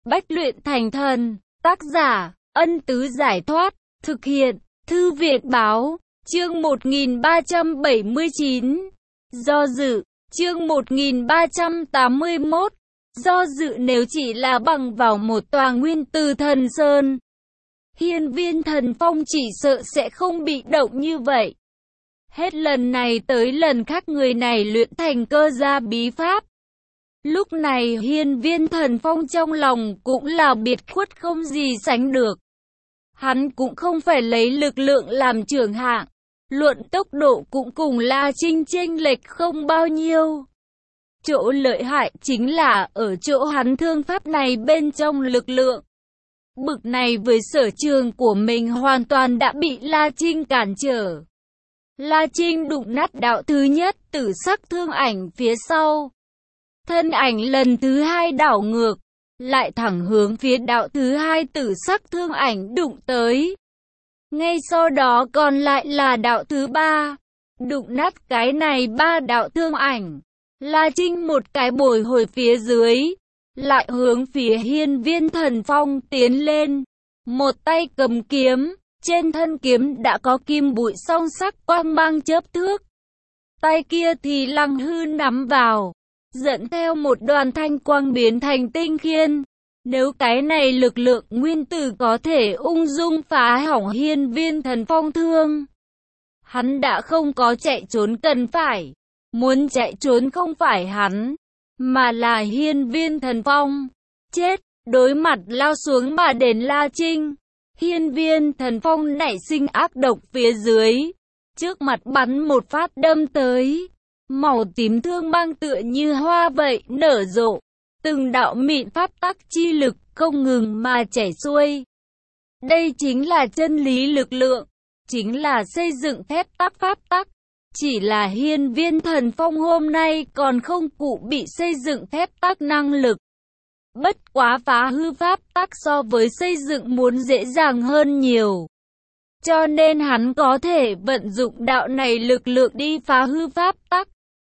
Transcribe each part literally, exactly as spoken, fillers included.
Bách luyện thành thần. Tác giả, Ân Tứ Giải Thoát. Thực hiện, Thư Việt Báo. Chương một nghìn ba trăm bảy mươi chín. Do dự. Chương một nghìn ba trăm tám mươi mốt. Do dự nếu chỉ là bằng vào một tòa nguyên từ thần sơn, Hiên Viên Thần Phong chỉ sợ sẽ không bị động như vậy. Hết lần này tới lần khác người này luyện thành cơ gia bí pháp. Lúc này Hiên Viên Thần Phong trong lòng cũng là biệt khuất không gì sánh được. Hắn cũng không phải lấy lực lượng làm trưởng hạng, luận tốc độ cũng cùng La Trinh chênh lệch không bao nhiêu. Chỗ lợi hại chính là ở chỗ hắn thương pháp này bên trong lực lượng. Bực này với sở trường của mình hoàn toàn đã bị La Trinh cản trở. La Trinh đụng nát đạo thứ nhất tử sắc thương ảnh phía sau. Thân ảnh lần thứ hai đảo ngược, lại thẳng hướng phía đạo thứ hai tử sắc thương ảnh đụng tới. Ngay sau đó còn lại là đạo thứ ba. Đụng nát cái này ba đạo thương ảnh, La Trinh một cái bồi hồi phía dưới, lại hướng phía Hiên Viên Thần Phong tiến lên. Một tay cầm kiếm, trên thân kiếm đã có kim bụi song sắc quang mang chớp thước. Tay kia thì lăng hư nắm vào, dẫn theo một đoàn thanh quang biến thành tinh khiên. Nếu cái này lực lượng nguyên tử có thể ung dung phá hỏng Hiên Viên Thần Phong thương, hắn đã không có chạy trốn cần phải. Muốn chạy trốn không phải hắn, mà là Hiên Viên Thần Phong. Chết, đối mặt lao xuống mà đến La Trinh, Hiên Viên Thần Phong nảy sinh ác độc phía dưới, trước mặt bắn một phát đâm tới. Màu tím thương mang tựa như hoa vậy nở rộ, từng đạo mịn pháp tắc chi lực không ngừng mà chảy xuôi. Đây chính là chân lý lực lượng, chính là xây dựng phép tắc pháp tắc. Chỉ là Hiên Viên Thần Phong hôm nay còn không cụ bị xây dựng phép tắc năng lực. Bất quá phá hư pháp tắc so với xây dựng muốn dễ dàng hơn nhiều. Cho nên hắn có thể vận dụng đạo này lực lượng đi phá hư pháp tắc.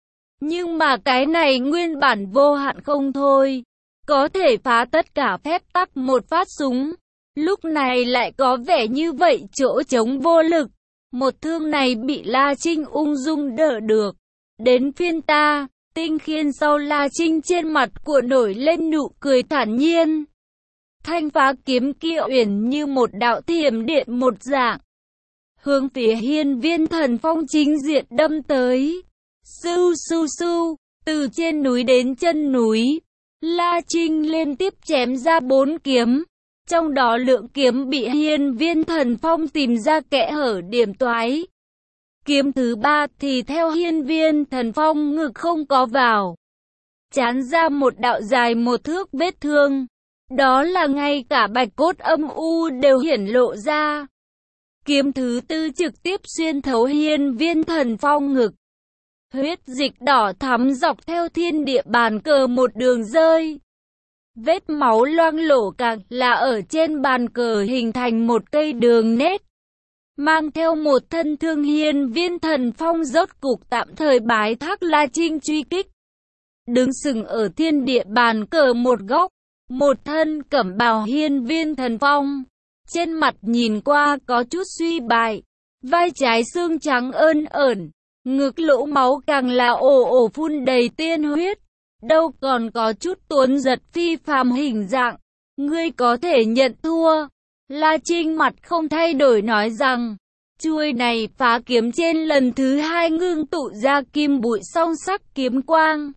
Nhưng mà cái này nguyên bản vô hạn không thôi. Có thể phá tất cả phép tắc một phát súng. Lúc này lại có vẻ như vậy chỗ trống vô lực. Một thương này bị La Trinh ung dung đỡ được. Đến phiên ta, tinh khiên sau La Trinh trên mặt của nổi lên nụ cười thản nhiên. Thanh phá kiếm kia uyển như một đạo thiểm điện một dạng, hướng phía Hiên Viên Thần Phong chính diện đâm tới. Sưu sưu sưu, từ trên núi đến chân núi, La Trinh liên tiếp chém ra bốn kiếm. Trong đó lượng kiếm bị Hiên Viên Thần Phong tìm ra kẽ hở điểm toái. Kiếm thứ ba thì theo Hiên Viên Thần Phong ngực không có vào, chán ra một đạo dài một thước vết thương. Đó là ngay cả bạch cốt âm u đều hiển lộ ra. Kiếm thứ tư trực tiếp xuyên thấu Hiên Viên Thần Phong ngực. Huyết dịch đỏ thắm dọc theo thiên địa bàn cờ một đường rơi. Vết máu loang lổ càng là ở trên bàn cờ hình thành một cây đường nét. Mang theo một thân thương Hiên Viên Thần Phong rốt cục tạm thời bái thác La Trinh truy kích. Đứng sừng ở thiên địa bàn cờ một góc, một thân cẩm bào Hiên Viên Thần Phong. Trên mặt nhìn qua có chút suy bại, vai trái xương trắng ơn ởn, ngực lỗ máu càng là ồ ồ phun đầy tiên huyết. Đâu còn có chút tuấn giật phi phàm hình dạng. Ngươi có thể nhận thua. La Trinh mặt không thay đổi nói rằng, chuôi này phá kiếm trên lần thứ hai ngưng tụ ra kim bụi song sắc kiếm quang.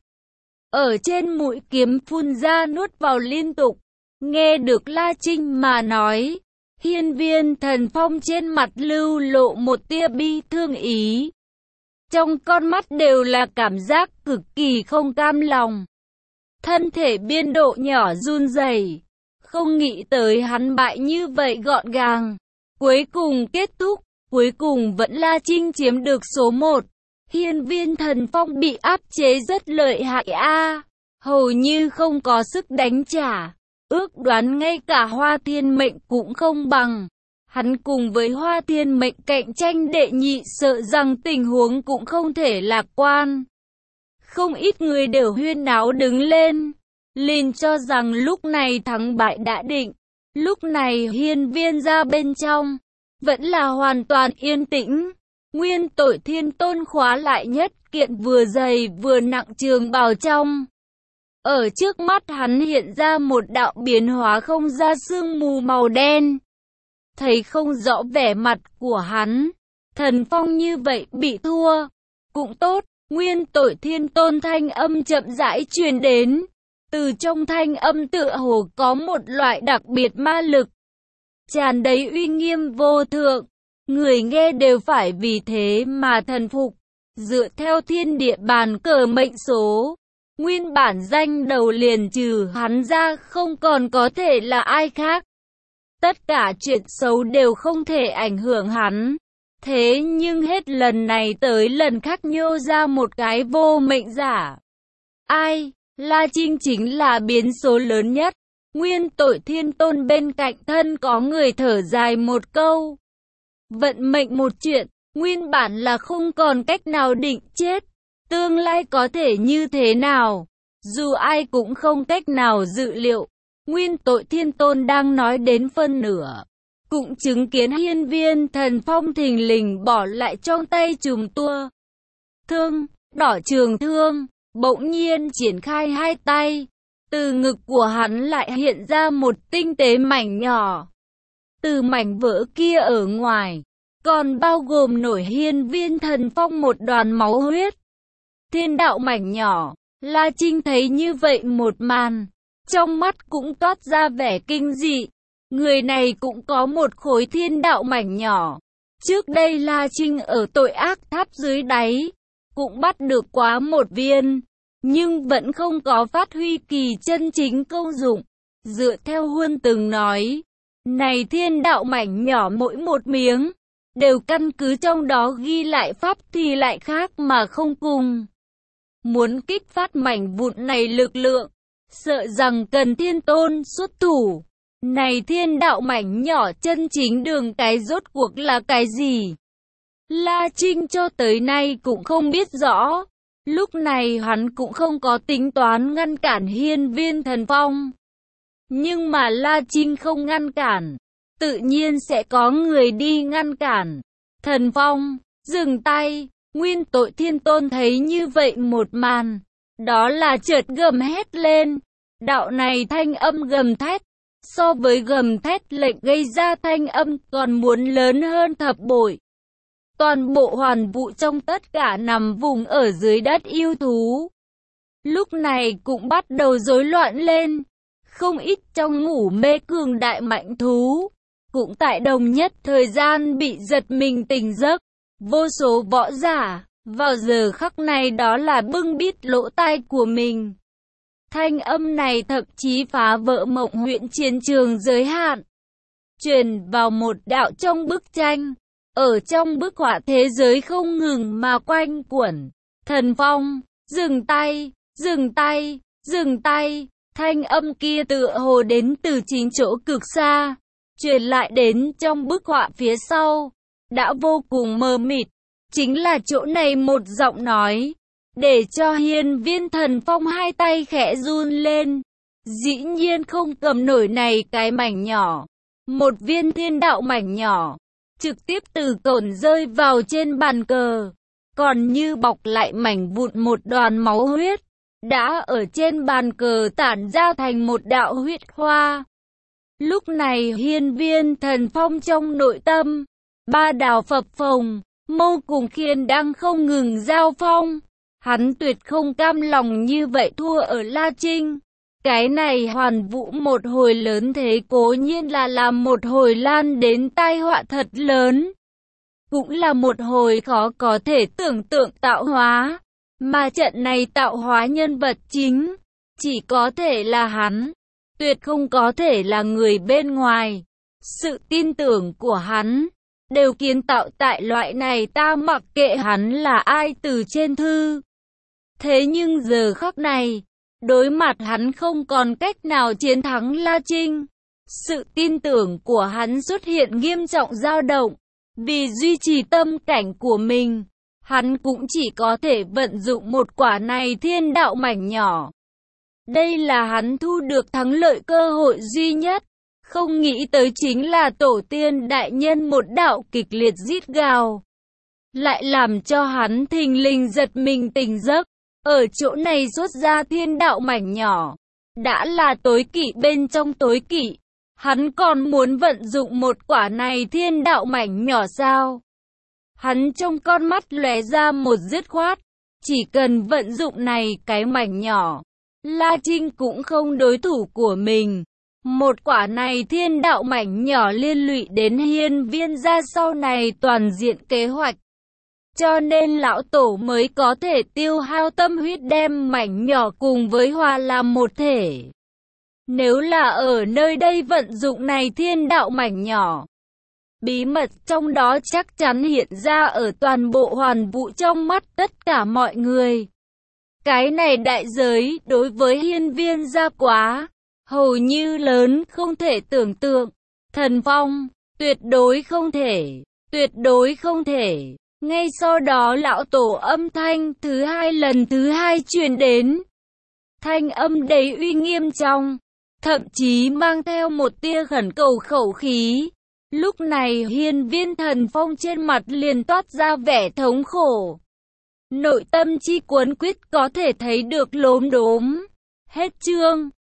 Ở trên mũi kiếm phun ra nuốt vào liên tục. Nghe được La Trinh mà nói, Hiên Viên Thần Phong trên mặt lưu lộ một tia bi thương ý. Trong con mắt đều là cảm giác cực kỳ không cam lòng. Thân thể biên độ nhỏ run rẩy, không nghĩ tới hắn bại như vậy gọn gàng. Cuối cùng kết thúc, cuối cùng vẫn La Trinh chiếm được số một. Hiên Viên Thần Phong bị áp chế rất lợi hại a, hầu như không có sức đánh trả. Ước đoán ngay cả Hoa Thiên Mệnh cũng không bằng. Hắn cùng với Hoa Thiên Mệnh cạnh tranh đệ nhị sợ rằng tình huống cũng không thể lạc quan. Không ít người đều huyên náo đứng lên. liền cho rằng lúc này thắng bại đã định. Lúc này hiên viên ra bên trong, vẫn là hoàn toàn yên tĩnh. Nguyên Tội Thiên Tôn khóa lại nhất kiện vừa dày vừa nặng trường bào trong. Ở trước mắt hắn hiện ra một đạo biến hóa không ra sương mù màu đen. Thấy không rõ vẻ mặt của hắn. Thần Phong như vậy bị thua. Cũng tốt, Nguyên Tội Thiên Tôn thanh âm chậm rãi truyền đến. Từ trong thanh âm tựa hồ có một loại đặc biệt ma lực. Tràn đầy uy nghiêm vô thượng. Người nghe đều phải vì thế mà thần phục. Dựa theo thiên địa bàn cờ mệnh số. Nguyên bản danh đầu liền trừ hắn ra không còn có thể là ai khác. Tất cả chuyện xấu đều không thể ảnh hưởng hắn. Thế nhưng hết lần này tới lần khác nhô ra một cái vô mệnh giả. Ai? La Trinh chính là biến số lớn nhất. Nguyên Tội Thiên Tôn bên cạnh thân có người thở dài một câu. Vận mệnh một chuyện, nguyên bản là không còn cách nào định chết. Tương lai có thể như thế nào? Dù ai cũng không cách nào dự liệu. Nguyên Tội Thiên Tôn đang nói đến phân nửa. Cũng chứng kiến hiên viên thần phong thình lình bỏ lại trong tay chùm tua. Thương, đỏ trường thương, bỗng nhiên triển khai hai tay. Từ ngực của hắn lại hiện ra một tinh tế mảnh nhỏ. Từ mảnh vỡ kia ở ngoài, còn bao gồm nổi hiên viên thần phong một đoàn máu huyết. Thiên đạo mảnh nhỏ, La Trinh thấy như vậy một màn. Trong mắt cũng toát ra vẻ kinh dị. Người này cũng có một khối thiên đạo mảnh nhỏ. Trước đây La Trinh ở tội ác tháp dưới đáy, cũng bắt được quá một viên. Nhưng vẫn không có phát huy kỳ chân chính công dụng. Dựa theo Huân từng nói, này thiên đạo mảnh nhỏ mỗi một miếng, đều căn cứ trong đó ghi lại pháp thì lại khác mà không cùng. Muốn kích phát mảnh vụn này lực lượng, sợ rằng cần Thiên Tôn xuất thủ. Này thiên đạo mảnh nhỏ chân chính đường cái rốt cuộc là cái gì? La Trinh cho tới nay cũng không biết rõ. Lúc này hắn cũng không có tính toán ngăn cản hiên viên thần phong. Nhưng mà La Trinh không ngăn cản, tự nhiên sẽ có người đi ngăn cản. Thần phong, dừng tay. Nguyên Tội Thiên Tôn thấy như vậy một màn, đó là chợt gầm hét lên. Đạo này thanh âm gầm thét, so với gầm thét lệnh gây ra thanh âm còn muốn lớn hơn thập bội. Toàn bộ hoàn vũ trong tất cả nằm vùng ở dưới đất yêu thú. Lúc này cũng bắt đầu rối loạn lên. Không ít trong ngủ mê cường đại mạnh thú, cũng tại đồng nhất thời gian bị giật mình tỉnh giấc. Vô số võ giả, vào giờ khắc này đó là bưng bít lỗ tai của mình. Thanh âm này thậm chí phá vỡ mộng huyện chiến trường giới hạn. Truyền vào một đạo trong bức tranh. Ở trong bức họa thế giới không ngừng mà quanh quẩn. Thần phong, dừng tay, dừng tay, dừng tay. Thanh âm kia tựa hồ đến từ chính chỗ cực xa. Truyền lại đến trong bức họa phía sau. Đã vô cùng mờ mịt. Chính là chỗ này một giọng nói. Để cho hiên viên thần phong hai tay khẽ run lên. Dĩ nhiên không cầm nổi này cái mảnh nhỏ. Một viên thiên đạo mảnh nhỏ. Trực tiếp từ cồn rơi vào trên bàn cờ. Còn như bọc lại mảnh vụn một đoàn máu huyết. Đã ở trên bàn cờ tản ra thành một đạo huyết hoa. Lúc này hiên viên thần phong trong nội tâm. Ba đào phập phồng. Mâu cùng Khiên đang không ngừng giao phong. Hắn tuyệt không cam lòng như vậy thua ở La Trinh. Cái này hoàn vũ một hồi lớn thế cố nhiên là làm một hồi lan đến tai họa thật lớn. Cũng là một hồi khó có thể tưởng tượng tạo hóa. Mà trận này tạo hóa nhân vật chính, chỉ có thể là hắn. Tuyệt không có thể là người bên ngoài. Sự tin tưởng của hắn đều kiến tạo tại loại này, ta mặc kệ hắn là ai từ trên thư. Thế nhưng giờ khắc này, đối mặt hắn không còn cách nào chiến thắng La Trinh. Sự tin tưởng của hắn xuất hiện nghiêm trọng dao động. Vì duy trì tâm cảnh của mình, hắn cũng chỉ có thể vận dụng một quả này thiên đạo mảnh nhỏ. Đây là hắn thu được thắng lợi cơ hội duy nhất. Không nghĩ tới chính là tổ tiên đại nhân một đạo kịch liệt rít gào, lại làm cho hắn thình lình giật mình tỉnh giấc. Ở chỗ này xuất ra thiên đạo mảnh nhỏ, đã là tối kỵ bên trong tối kỵ. Hắn còn muốn vận dụng một quả này thiên đạo mảnh nhỏ sao? Hắn trong con mắt lóe ra một dứt khoát. Chỉ cần vận dụng này cái mảnh nhỏ, La Trinh cũng không đối thủ của mình. Một quả này thiên đạo mảnh nhỏ liên lụy đến hiên viên gia sau này toàn diện kế hoạch. Cho nên lão tổ mới có thể tiêu hao tâm huyết đem mảnh nhỏ cùng với hòa làm một thể. Nếu là ở nơi đây vận dụng này thiên đạo mảnh nhỏ, bí mật trong đó chắc chắn hiện ra ở toàn bộ hoàn vũ trong mắt tất cả mọi người. Cái này đại giới đối với hiên viên gia quá, hầu như lớn không thể tưởng tượng. Thần phong, tuyệt đối không thể, tuyệt đối không thể. Ngay sau đó lão tổ âm thanh thứ hai lần thứ hai truyền đến. Thanh âm đầy uy nghiêm trong, thậm chí mang theo một tia khẩn cầu khẩu khí. Lúc này hiên viên thần phong trên mặt liền toát ra vẻ thống khổ. Nội tâm chi cuốn quýt có thể thấy được lốm đốm. Hết chương.